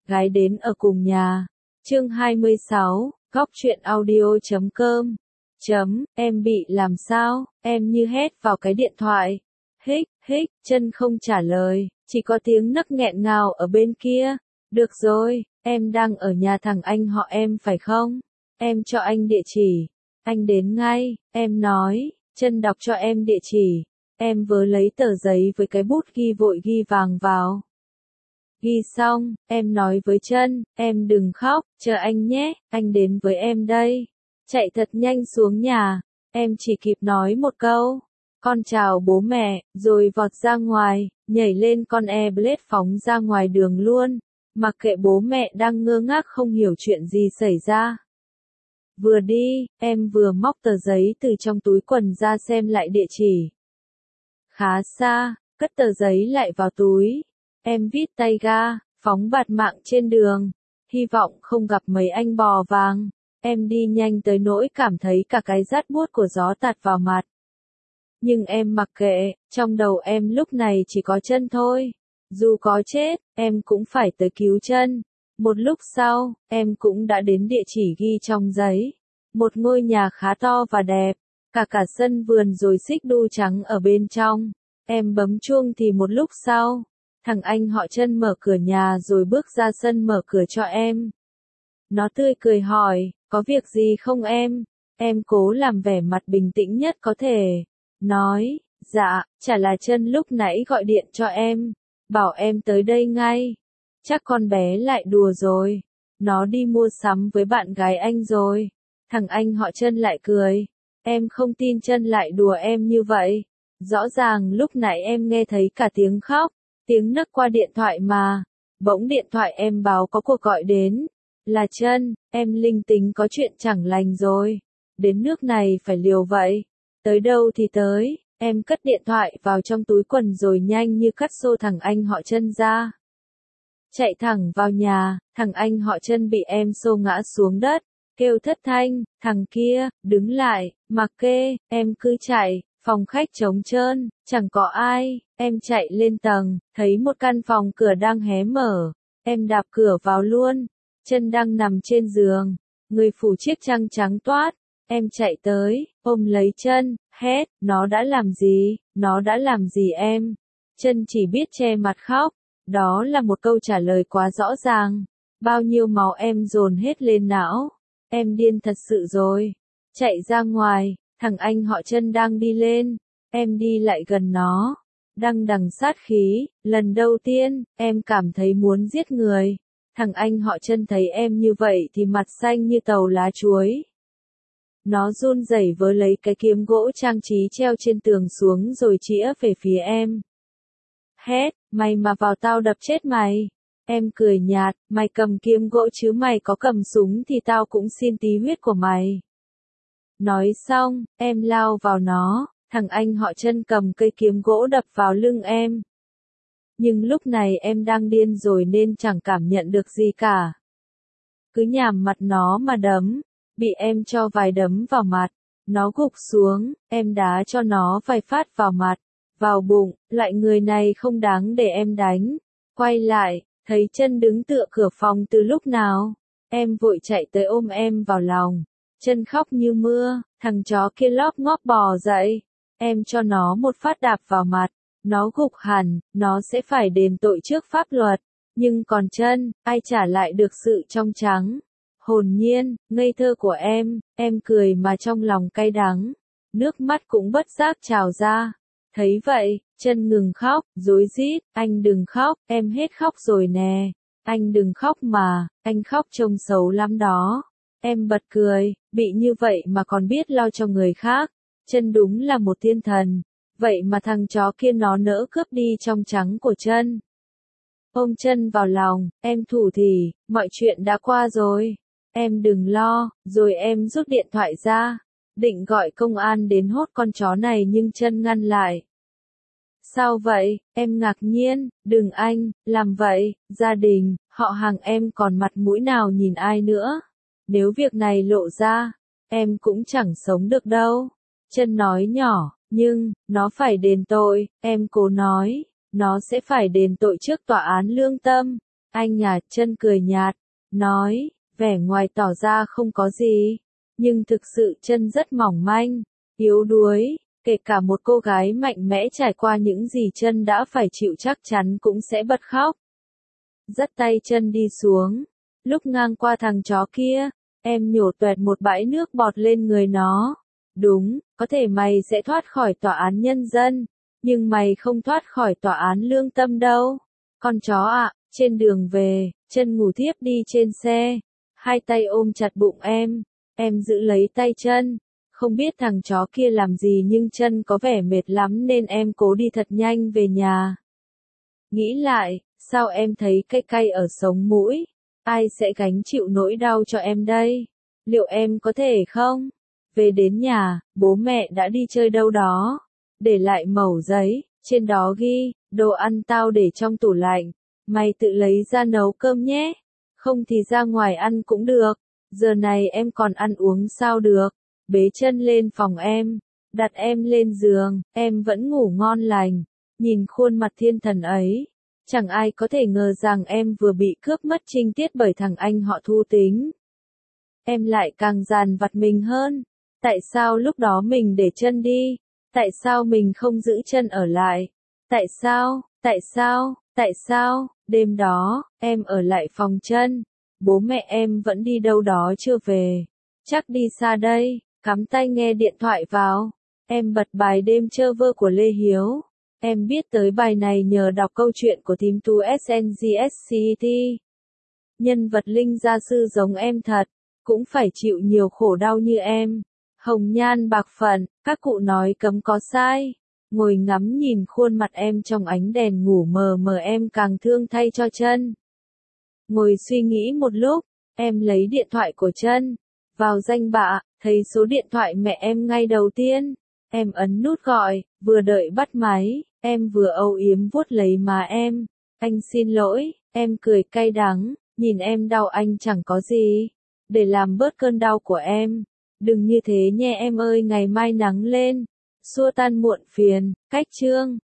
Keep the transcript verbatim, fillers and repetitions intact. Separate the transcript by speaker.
Speaker 1: gái đến ở cùng nhà. Chương hai mươi sáu, góc truyện audio chấm com. Chấm, em bị làm sao, em như hét vào cái điện thoại. Hích, hích, chân không trả lời, chỉ có tiếng nấc nghẹn ngào ở bên kia. Được rồi, em đang ở nhà thằng anh họ em phải không? Em cho anh địa chỉ. Anh đến ngay, em nói, chân đọc cho em địa chỉ. Em vừa lấy tờ giấy với cái bút ghi vội ghi vàng vào. Ghi xong, em nói với chân, em đừng khóc, chờ anh nhé, anh đến với em đây. Chạy thật nhanh xuống nhà, em chỉ kịp nói một câu, con chào bố mẹ, rồi vọt ra ngoài, nhảy lên con e-blade phóng ra ngoài đường luôn, mặc kệ bố mẹ đang ngơ ngác không hiểu chuyện gì xảy ra. Vừa đi, em vừa móc tờ giấy từ trong túi quần ra xem lại địa chỉ. Khá xa, cất tờ giấy lại vào túi. Em vít tay ga, phóng bạt mạng trên đường, hy vọng không gặp mấy anh bò vàng. Em đi nhanh tới nỗi cảm thấy cả cái rát buốt của gió tạt vào mặt. Nhưng em mặc kệ, trong đầu em lúc này chỉ có chân thôi. Dù có chết, em cũng phải tới cứu chân. Một lúc sau, em cũng đã đến địa chỉ ghi trong giấy. Một ngôi nhà khá to và đẹp, cả cả sân vườn rồi xích đu trắng ở bên trong. Em bấm chuông thì một lúc sau, thằng anh họ Chân mở cửa nhà rồi bước ra sân mở cửa cho em. Nó tươi cười hỏi, có việc gì không em? Em cố làm vẻ mặt bình tĩnh nhất có thể. Nói, dạ, chả là Chân lúc nãy gọi điện cho em, bảo em tới đây ngay. Chắc con bé lại đùa rồi. Nó đi mua sắm với bạn gái anh rồi. Thằng anh họ Chân lại cười. Em không tin Chân lại đùa em như vậy. Rõ ràng lúc nãy em nghe thấy cả tiếng khóc, tiếng nấc qua điện thoại mà. Bỗng điện thoại em báo có cuộc gọi đến. Là Chân, em linh tính có chuyện chẳng lành rồi. Đến nước này phải liều vậy. Tới đâu thì tới, em cất điện thoại vào trong túi quần rồi nhanh như cắt xô thằng anh họ Chân ra. Chạy thẳng vào nhà, thằng anh họ Chân bị em xô ngã xuống đất, kêu thất thanh, thằng kia, đứng lại, mặc kệ, em cứ chạy, phòng khách trống trơn, chẳng có ai, em chạy lên tầng, thấy một căn phòng cửa đang hé mở, em đạp cửa vào luôn, Chân đang nằm trên giường, người phủ chiếc chăn trắng toát, em chạy tới, ôm lấy Chân, hét, nó đã làm gì, nó đã làm gì em, Chân chỉ biết che mặt khóc. Đó là một câu trả lời quá rõ ràng. Bao nhiêu máu em dồn hết lên não. Em điên thật sự rồi. Chạy ra ngoài, thằng anh họ Chân đang đi lên. Em đi lại gần nó. Đằng đằng sát khí, lần đầu tiên, em cảm thấy muốn giết người. Thằng anh họ Chân thấy em như vậy thì mặt xanh như tàu lá chuối. Nó run rẩy với lấy cái kiếm gỗ trang trí treo trên tường xuống rồi chĩa về phía em. Hét, mày mà vào tao đập chết mày. Em cười nhạt, mày cầm kiếm gỗ chứ mày có cầm súng thì tao cũng xin tí huyết của mày. Nói xong, em lao vào nó, thằng anh họ Chân cầm cây kiếm gỗ đập vào lưng em. Nhưng lúc này em đang điên rồi nên chẳng cảm nhận được gì cả. Cứ nhằm mặt nó mà đấm, bị em cho vài đấm vào mặt, nó gục xuống, em đá cho nó vài phát vào mặt. Vào bụng, loại người này không đáng để em đánh. Quay lại, thấy Chân đứng tựa cửa phòng từ lúc nào. Em vội chạy tới ôm em vào lòng. Chân khóc như mưa, thằng chó kia lóp ngóp bò dậy. Em cho nó một phát đạp vào mặt. Nó gục hẳn, nó sẽ phải đền tội trước pháp luật. Nhưng còn Chân, ai trả lại được sự trong trắng. Hồn nhiên, ngây thơ của em, em cười mà trong lòng cay đắng. Nước mắt cũng bất giác trào ra. Thấy vậy, Chân ngừng khóc, rối rít, anh đừng khóc, em hết khóc rồi nè. Anh đừng khóc mà, anh khóc trông xấu lắm đó. Em bật cười, bị như vậy mà còn biết lo cho người khác. Chân đúng là một thiên thần. Vậy mà thằng chó kia nó nỡ cướp đi trong trắng của Chân. Ôm Chân vào lòng, em thủ thỉ, mọi chuyện đã qua rồi. Em đừng lo, rồi em rút điện thoại ra. Định gọi công an đến hốt con chó này nhưng Chân ngăn lại. Sao vậy, em ngạc nhiên, đừng anh, làm vậy, gia đình, họ hàng em còn mặt mũi nào nhìn ai nữa. Nếu việc này lộ ra, em cũng chẳng sống được đâu. Chân nói nhỏ, nhưng, nó phải đền tội, em cố nói, nó sẽ phải đền tội trước tòa án lương tâm. Anh à, chân cười nhạt, nói, vẻ ngoài tỏ ra không có gì, nhưng thực sự chân rất mỏng manh, yếu đuối, kể cả một cô gái mạnh mẽ trải qua những gì chân đã phải chịu chắc chắn cũng sẽ bật khóc. Dắt tay chân đi xuống, lúc ngang qua thằng chó kia, em nhổ toẹt một bãi nước bọt lên người nó. Đúng, có thể mày sẽ thoát khỏi tòa án nhân dân, nhưng mày không thoát khỏi tòa án lương tâm đâu. Con chó ạ, trên đường về, chân ngủ thiếp đi trên xe, hai tay ôm chặt bụng em, em giữ lấy tay chân. Không biết thằng chó kia làm gì nhưng chân có vẻ mệt lắm nên em cố đi thật nhanh về nhà. Nghĩ lại, sao em thấy cay cay ở sống mũi? Ai sẽ gánh chịu nỗi đau cho em đây? Liệu em có thể không? Về đến nhà, bố mẹ đã đi chơi đâu đó. Để lại mẩu giấy, trên đó ghi, đồ ăn tao để trong tủ lạnh. Mày tự lấy ra nấu cơm nhé. Không thì ra ngoài ăn cũng được. Giờ này em còn ăn uống sao được. Bế chân lên phòng em, đặt em lên giường, em vẫn ngủ ngon lành. Nhìn khuôn mặt thiên thần ấy, chẳng ai có thể ngờ rằng em vừa bị cướp mất trinh tiết bởi thằng anh họ Thu Tính. Em lại càng dằn vặt mình hơn. Tại sao lúc đó mình để chân đi? Tại sao mình không giữ chân ở lại? Tại sao, tại sao, tại sao, đêm đó, em ở lại phòng chân. Bố mẹ em vẫn đi đâu đó chưa về. Chắc đi xa đây, cắm tai nghe điện thoại vào. Em bật bài đêm chơ vơ của Lê Hiếu. Em biết tới bài này nhờ đọc câu chuyện của thím Tu ét en giê ét xê e tê. Nhân vật linh gia sư giống em thật, cũng phải chịu nhiều khổ đau như em. Hồng nhan bạc phận, các cụ nói cấm có sai. Ngồi ngắm nhìn khuôn mặt em trong ánh đèn ngủ mờ mờ em càng thương thay cho chân. Ngồi suy nghĩ một lúc, em lấy điện thoại của chân. Vào danh bạ, thấy số điện thoại mẹ em ngay đầu tiên. Em ấn nút gọi, vừa đợi bắt máy, em vừa âu yếm vuốt lấy má em. Anh xin lỗi, em cười cay đắng, nhìn em đau anh chẳng có gì. Để làm bớt cơn đau của em. Đừng như thế nhé em ơi, ngày mai nắng lên. Xua tan muộn phiền, cách chương.